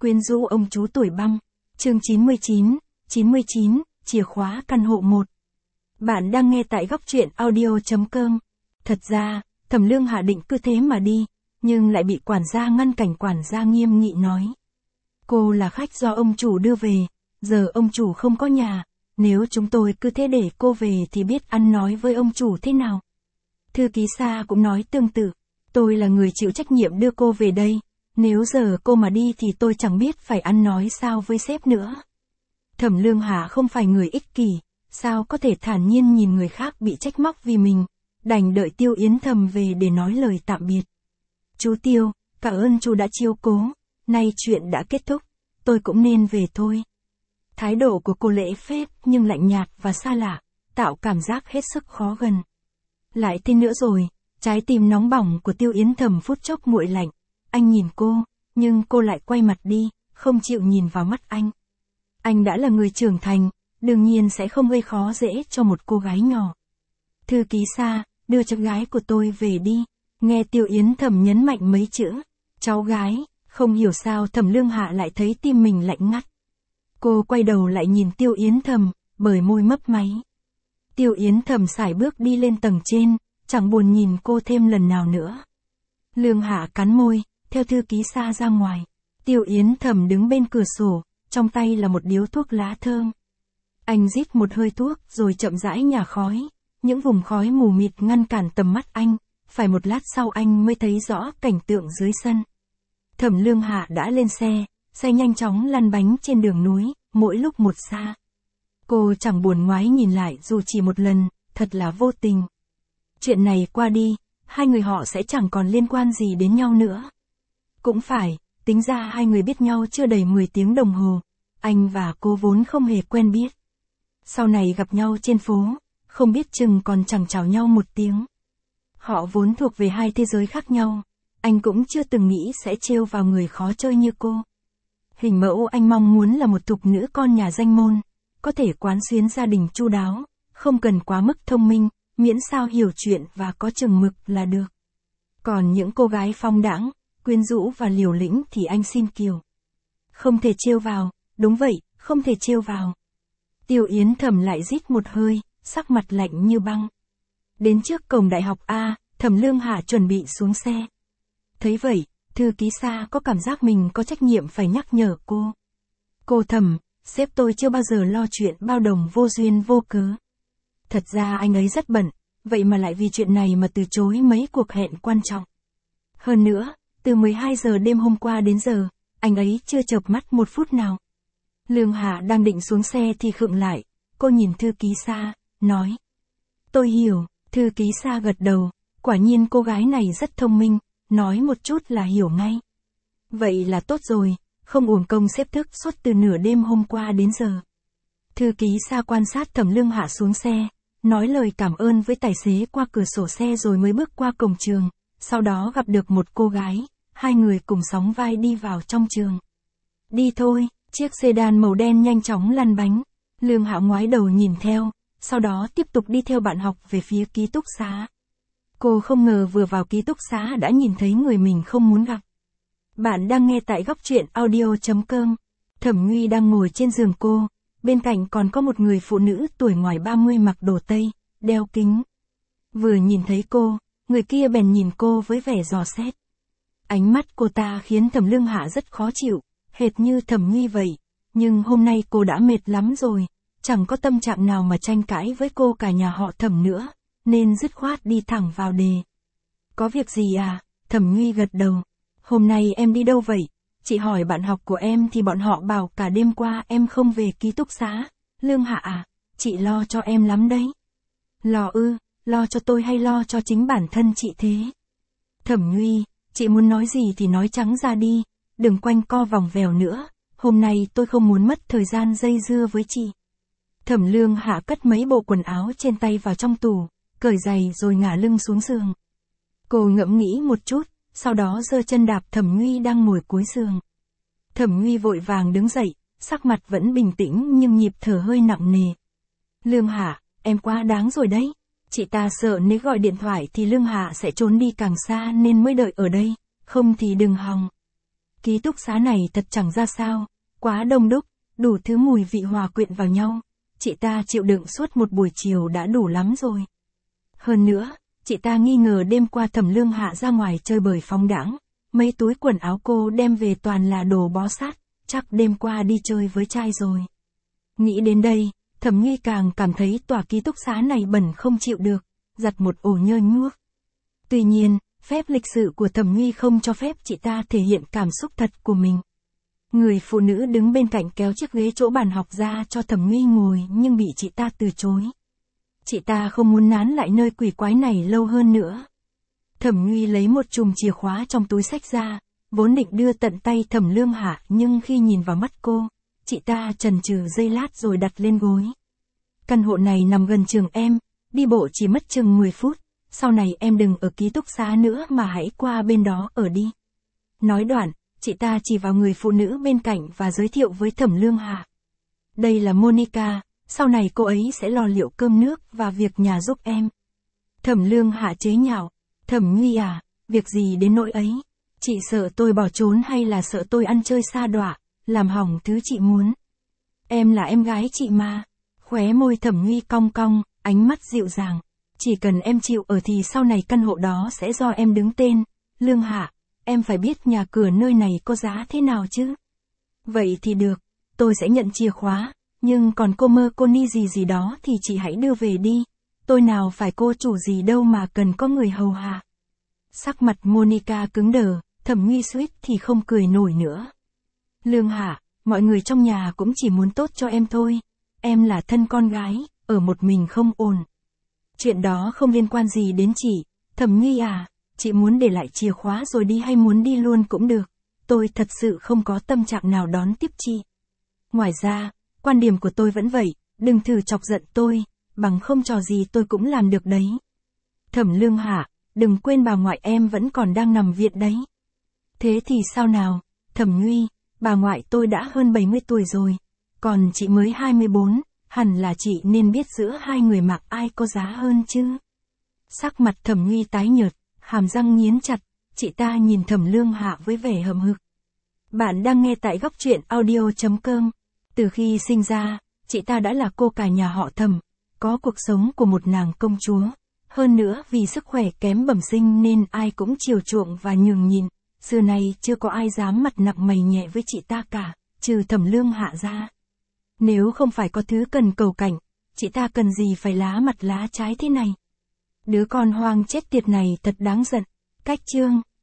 Quyến rũ ông chú tuổi băng. Chương 99, chìa khóa căn hộ 1. Bạn đang nghe tại góc truyện audio.com. Thật ra, Thẩm Lương Hạ định cứ thế mà đi, nhưng lại bị quản gia ngăn cản. Quản gia nghiêm nghị nói: cô là khách do ông chủ đưa về, giờ ông chủ không có nhà, nếu chúng tôi cứ thế để cô về thì biết ăn nói với ông chủ thế nào. Thư ký Sa cũng nói tương tự: tôi là người chịu trách nhiệm đưa cô về đây, nếu giờ cô mà đi thì tôi chẳng biết phải ăn nói sao với sếp nữa. Thẩm Lương Hạ không phải người ích kỷ, sao có thể thản nhiên nhìn người khác bị trách móc vì mình, đành đợi Tiêu Yến Thầm về để nói lời tạm biệt. Chú Tiêu, cảm ơn chú đã chiếu cố, nay chuyện đã kết thúc, tôi cũng nên về thôi. Thái độ của cô lễ phép nhưng lạnh nhạt và xa lạ, tạo cảm giác hết sức khó gần. Lại thế nữa rồi, trái tim nóng bỏng của Tiêu Yến Thầm phút chốc nguội lạnh. Anh nhìn cô, nhưng cô lại quay mặt đi, không chịu nhìn vào mắt anh. Anh đã là người trưởng thành, đương nhiên sẽ không gây khó dễ cho một cô gái nhỏ. Thư ký Sa, đưa cháu gái của tôi về đi. Nghe Tiêu Yến Thầm nhấn mạnh mấy chữ cháu gái, không hiểu sao Thẩm Lương Hạ lại thấy tim mình lạnh ngắt. Cô quay đầu lại nhìn Tiêu Yến Thầm, bờ môi mấp máy. Tiêu Yến Thầm sải bước đi lên tầng trên, chẳng buồn nhìn cô thêm lần nào nữa. Lương Hạ cắn môi, theo thư ký Sa ra ngoài. Tiêu Yến Thầm đứng bên cửa sổ, trong tay là một điếu thuốc lá thơm. Anh rít một hơi thuốc rồi chậm rãi nhả khói, những vùng khói mù mịt ngăn cản tầm mắt anh, phải một lát sau anh mới thấy rõ cảnh tượng dưới sân. Thẩm Lương Hạ đã lên xe, xe nhanh chóng lăn bánh trên đường núi, mỗi lúc một xa. Cô chẳng buồn ngoái nhìn lại dù chỉ một lần, thật là vô tình. Chuyện này qua đi, hai người họ sẽ chẳng còn liên quan gì đến nhau nữa. Cũng phải, tính ra hai người biết nhau chưa đầy 10 tiếng đồng hồ, anh và cô vốn không hề quen biết. Sau này gặp nhau trên phố, không biết chừng còn chẳng chào nhau một tiếng. Họ vốn thuộc về hai thế giới khác nhau, anh cũng chưa từng nghĩ sẽ trêu vào người khó chơi như cô. Hình mẫu anh mong muốn là một thục nữ con nhà danh môn, có thể quán xuyến gia đình chu đáo, không cần quá mức thông minh, miễn sao hiểu chuyện và có chừng mực là được. Còn những cô gái phong đãng, quyến rũ và liều lĩnh thì anh xin kiều. Không thể trêu vào, đúng vậy, không thể trêu vào. Tiêu Yến Thầm lại rít một hơi, sắc mặt lạnh như băng. Đến trước cổng đại học A, Thẩm Lương Hạ chuẩn bị xuống xe. Thấy vậy, thư ký Sa có cảm giác mình có trách nhiệm phải nhắc nhở cô. Cô Thẩm, sếp tôi chưa bao giờ lo chuyện bao đồng vô duyên vô cớ. Thật ra anh ấy rất bận, vậy mà lại vì chuyện này mà từ chối mấy cuộc hẹn quan trọng. Hơn nữa, từ 12 giờ đêm hôm qua đến giờ, anh ấy chưa chợp mắt một phút nào. Lương Hạ đang định xuống xe thì khựng lại, cô nhìn thư ký Sa, nói: tôi hiểu. Thư ký Sa gật đầu, quả nhiên cô gái này rất thông minh, nói một chút là hiểu ngay. Vậy là tốt rồi, không uổng công xếp thức suốt từ nửa đêm hôm qua đến giờ. Thư ký Sa quan sát Thẩm Lương Hạ xuống xe, nói lời cảm ơn với tài xế qua cửa sổ xe rồi mới bước qua cổng trường, sau đó gặp được một cô gái, hai người cùng sóng vai đi vào trong trường. Đi thôi, chiếc sedan màu đen nhanh chóng lăn bánh, Lương Hạ ngoái đầu nhìn theo, sau đó tiếp tục đi theo bạn học về phía ký túc xá. Cô không ngờ vừa vào ký túc xá đã nhìn thấy người mình không muốn gặp. Bạn đang nghe tại góc truyện audio.com. Thẩm Nguy đang ngồi trên giường cô, bên cạnh còn có một người phụ nữ tuổi ngoài 30 mặc đồ Tây, đeo kính. Vừa nhìn thấy cô, người kia bèn nhìn cô với vẻ dò xét. Ánh mắt cô ta khiến Thẩm Lương Hạ rất khó chịu, hệt như Thẩm Nguy vậy, nhưng hôm nay cô đã mệt lắm rồi, chẳng có tâm trạng nào mà tranh cãi với cô cả nhà họ Thẩm nữa, nên dứt khoát đi thẳng vào đề. Có việc gì à? Thẩm Nguy gật đầu. Hôm nay em đi đâu vậy? Chị hỏi bạn học của em thì bọn họ bảo cả đêm qua em không về ký túc xá. Lương Hạ à, chị lo cho em lắm đấy. Lo ư, lo cho tôi hay lo cho chính bản thân chị thế? Thẩm Nguy, chị muốn nói gì thì nói trắng ra đi, đừng quanh co vòng vèo nữa, hôm nay tôi không muốn mất thời gian dây dưa với chị. Thẩm Lương Hạ cất mấy bộ quần áo trên tay vào trong tủ, cởi giày rồi ngả lưng xuống giường. Cô ngẫm nghĩ một chút, sau đó giơ chân đạp Thẩm Nguy đang ngồi cuối giường. Thẩm Nguy vội vàng đứng dậy, sắc mặt vẫn bình tĩnh nhưng nhịp thở hơi nặng nề. Lương Hạ, em quá đáng rồi đấy. Chị ta sợ nếu gọi điện thoại thì Lương Hạ sẽ trốn đi càng xa nên mới đợi ở đây, không thì đừng hòng. Ký túc xá này thật chẳng ra sao, quá đông đúc, đủ thứ mùi vị hòa quyện vào nhau. Chị ta chịu đựng suốt một buổi chiều đã đủ lắm rồi. Hơn nữa, chị ta nghi ngờ đêm qua Thẩm Lương Hạ ra ngoài chơi bời phóng đãng, mấy túi quần áo cô đem về toàn là đồ bó sát, chắc đêm qua đi chơi với trai rồi. Nghĩ đến đây, Thẩm Nhi càng cảm thấy tòa ký túc xá này bẩn không chịu được, giặt một ổ nhơ nhuốc. Tuy nhiên, phép lịch sự của Thẩm Nhi không cho phép chị ta thể hiện cảm xúc thật của mình. Người phụ nữ đứng bên cạnh kéo chiếc ghế chỗ bàn học ra cho Thẩm Nhi ngồi nhưng bị chị ta từ chối. Chị ta không muốn nán lại nơi quỷ quái này lâu hơn nữa. Thẩm Nhi lấy một chùm chìa khóa trong túi xách ra, vốn định đưa tận tay Thẩm Lương Hạ nhưng khi nhìn vào mắt cô, chị ta chần chừ giây lát rồi đặt lên gối. Căn hộ này nằm gần trường em, đi bộ chỉ mất chừng 10 phút, sau này em đừng ở ký túc xá nữa mà hãy qua bên đó ở đi. Nói đoạn, chị ta chỉ vào người phụ nữ bên cạnh và giới thiệu với Thẩm Lương Hạ. Đây là Monica, sau này cô ấy sẽ lo liệu cơm nước và việc nhà giúp em. Thẩm Lương Hạ chế nhạo, Thẩm Nhi à, việc gì đến nỗi ấy? Chị sợ tôi bỏ trốn hay là sợ tôi ăn chơi sa đọa, làm hỏng thứ chị muốn? Em là em gái chị mà. Khóe môi Thẩm Nhi cong cong, ánh mắt dịu dàng. Chỉ cần em chịu ở thì sau này căn hộ đó sẽ do em đứng tên. Lương Hạ, em phải biết nhà cửa nơi này có giá thế nào chứ? Vậy thì được, tôi sẽ nhận chìa khóa, nhưng còn cô Mơ cô Ni gì đó thì chị hãy đưa về đi. Tôi nào phải cô chủ gì đâu mà cần có người hầu hạ. Sắc mặt Monica cứng đờ, Thẩm Nhi suýt thì không cười nổi nữa. Lương Hạ, mọi người trong nhà cũng chỉ muốn tốt cho em thôi. Em là thân con gái, ở một mình không ổn. Chuyện đó không liên quan gì đến chị. Thẩm Nhi à, chị muốn để lại chìa khóa rồi đi hay muốn đi luôn cũng được. Tôi thật sự không có tâm trạng nào đón tiếp chị. Ngoài ra, quan điểm của tôi vẫn vậy, đừng thử chọc giận tôi, bằng không trò gì tôi cũng làm được đấy. Thẩm Lương Hạ, đừng quên bà ngoại em vẫn còn đang nằm viện đấy. Thế thì sao nào, Thẩm Nhi, bà ngoại tôi đã hơn 70 tuổi rồi, còn chị mới 24, hẳn là chị nên biết giữa hai người mặc ai có giá hơn chứ. Sắc mặt Thẩm Nhi tái nhợt, hàm răng nghiến chặt, chị ta nhìn Thẩm Lương Hạ với vẻ hậm hực. Bạn đang nghe tại góc truyện audio.com. Từ khi sinh ra, chị ta đã là cô cả nhà họ Thẩm, có cuộc sống của một nàng công chúa. Hơn nữa vì sức khỏe kém bẩm sinh nên ai cũng chiều chuộng và nhường nhịn. Xưa nay chưa có ai dám mặt nặng mày nhẹ với chị ta cả, trừ Thẩm Lương Hạ ra. Nếu không phải có thứ cần cầu cảnh, chị ta cần gì phải lá mặt lá trái thế này. Đứa con hoang chết tiệt này thật đáng giận. Cách chương